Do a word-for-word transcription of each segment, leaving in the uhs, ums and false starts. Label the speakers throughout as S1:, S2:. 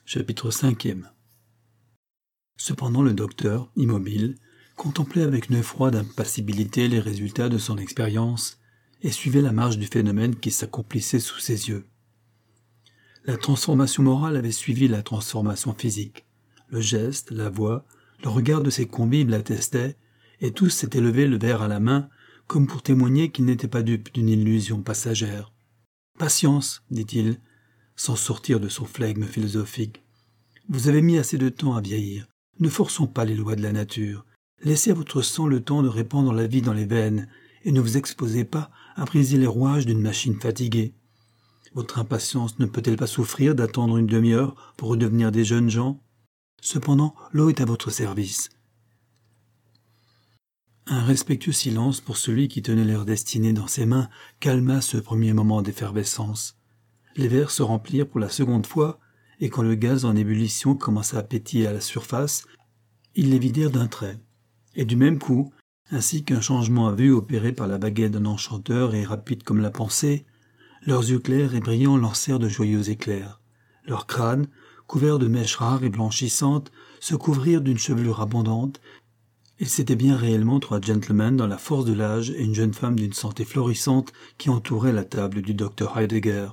S1: Chapitre cinquième. Cependant le docteur, immobile, contemplait avec une froide impassibilité les résultats de son expérience et suivait la marche du phénomène qui s'accomplissait sous ses yeux. La transformation morale avait suivi la transformation physique. Le geste, la voix, le regard de ses convives l'attestaient, et tous s'étaient levés le verre à la main, comme pour témoigner qu'ils n'étaient pas dupes d'une illusion passagère. « Patience, dit-il, sans sortir de son flegme philosophique. Vous avez mis assez de temps à vieillir. Ne forçons pas les lois de la nature. Laissez à votre sang le temps de répandre la vie dans les veines, et ne vous exposez pas à briser les rouages d'une machine fatiguée. Votre impatience ne peut-elle pas souffrir d'attendre une demi-heure pour redevenir des jeunes gens? Cependant, l'eau est à votre service. » Un respectueux silence pour celui qui tenait leur destinée dans ses mains calma ce premier moment d'effervescence. Les verres se remplirent pour la seconde fois, et quand le gaz en ébullition commença à pétiller à la surface, ils les vidèrent d'un trait. Et du même coup, ainsi qu'un changement à vue opéré par la baguette d'un enchanteur et rapide comme la pensée, leurs yeux clairs et brillants lancèrent de joyeux éclairs. Leurs crânes, couverts de mèches rares et blanchissantes, se couvrirent d'une chevelure abondante, et c'étaient bien réellement trois gentlemen dans la force de l'âge et une jeune femme d'une santé florissante qui entouraient la table du docteur Heidegger.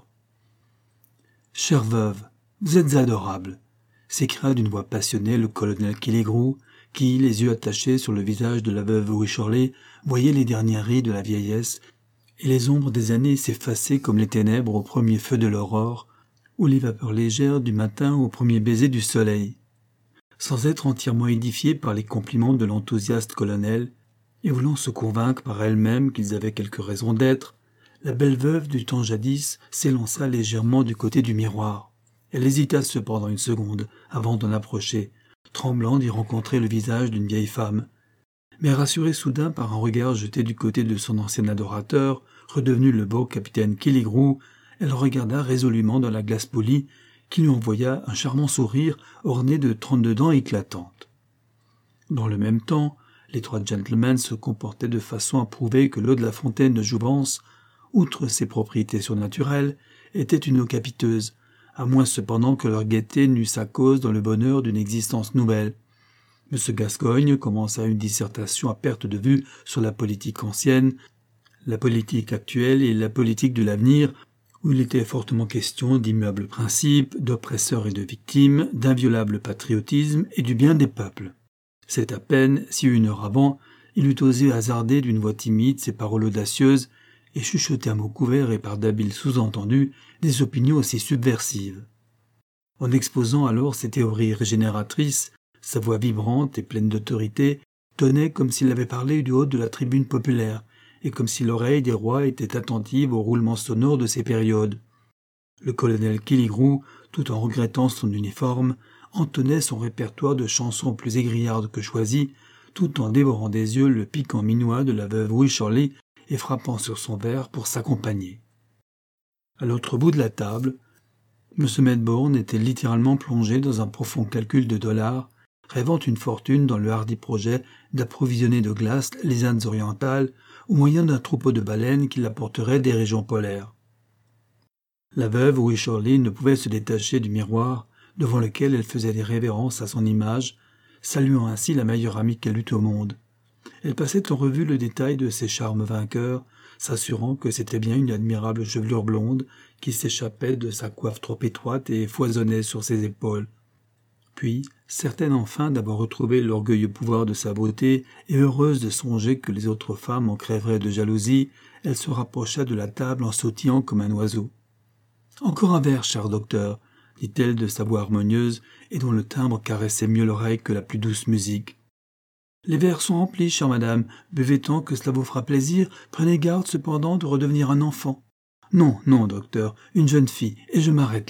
S1: « Chère veuve, vous êtes adorable !» s'écria d'une voix passionnée le colonel Killigrew, qui, les yeux attachés sur le visage de la veuve Wycherley, voyait les dernières rides de la vieillesse et les ombres des années s'effacer comme les ténèbres au premier feu de l'aurore ou les vapeurs légères du matin au premier baiser du soleil. Sans être entièrement édifiée par les compliments de l'enthousiaste colonel, et voulant se convaincre par elle-même qu'ils avaient quelque raison d'être, la belle veuve du temps jadis s'élança légèrement du côté du miroir. Elle hésita cependant une seconde avant d'en approcher, tremblant d'y rencontrer le visage d'une vieille femme. Mais rassurée soudain par un regard jeté du côté de son ancien adorateur, redevenu le beau capitaine Killigrew, elle regarda résolument dans la glace polie, qui lui envoya un charmant sourire orné de trente-deux dents éclatantes. Dans le même temps, les trois gentlemen se comportaient de façon à prouver que l'eau de la fontaine de Jouvence, outre ses propriétés surnaturelles, était une eau capiteuse, à moins cependant que leur gaieté n'eût sa cause dans le bonheur d'une existence nouvelle. M. Gascoigne commença une dissertation à perte de vue sur la politique ancienne, la politique actuelle et la politique de l'avenir, où il était fortement question d'immuables principes, d'oppresseurs et de victimes, d'inviolable patriotisme et du bien des peuples. C'est à peine si une heure avant, il eût osé hasarder d'une voix timide ses paroles audacieuses et chuchoter à mots couverts et par d'habiles sous-entendus des opinions aussi subversives. En exposant alors ses théories régénératrices, sa voix vibrante et pleine d'autorité tonnait comme s'il avait parlé du haut de la tribune populaire, et comme si l'oreille des rois était attentive au roulement sonore de ces périodes. Le colonel Killigrew, tout en regrettant son uniforme, entonnait son répertoire de chansons plus égrillardes que choisies, tout en dévorant des yeux le piquant minois de la veuve Wycherley et frappant sur son verre pour s'accompagner. À l'autre bout de la table, M. Medbourne était littéralement plongé dans un profond calcul de dollars, rêvant une fortune dans le hardi projet d'approvisionner de glace les Indes orientales au moyen d'un troupeau de baleines qui l'apporterait des régions polaires. La veuve Wycherley ne pouvait se détacher du miroir devant lequel elle faisait des révérences à son image, saluant ainsi la meilleure amie qu'elle eût au monde. Elle passait en revue le détail de ses charmes vainqueurs, s'assurant que c'était bien une admirable chevelure blonde qui s'échappait de sa coiffe trop étroite et foisonnait sur ses épaules. Puis, certaine enfin d'avoir retrouvé l'orgueilleux pouvoir de sa beauté et heureuse de songer que les autres femmes en crèveraient de jalousie, elle se rapprocha de la table en sautillant comme un oiseau. « Encore un verre, cher docteur » dit-elle de sa voix harmonieuse et dont le timbre caressait mieux l'oreille que la plus douce musique. « Les verres sont remplis, chère madame, buvez tant que cela vous fera plaisir, prenez garde cependant de redevenir un enfant. »« Non, non, docteur, une jeune fille, et je m'arrête là. »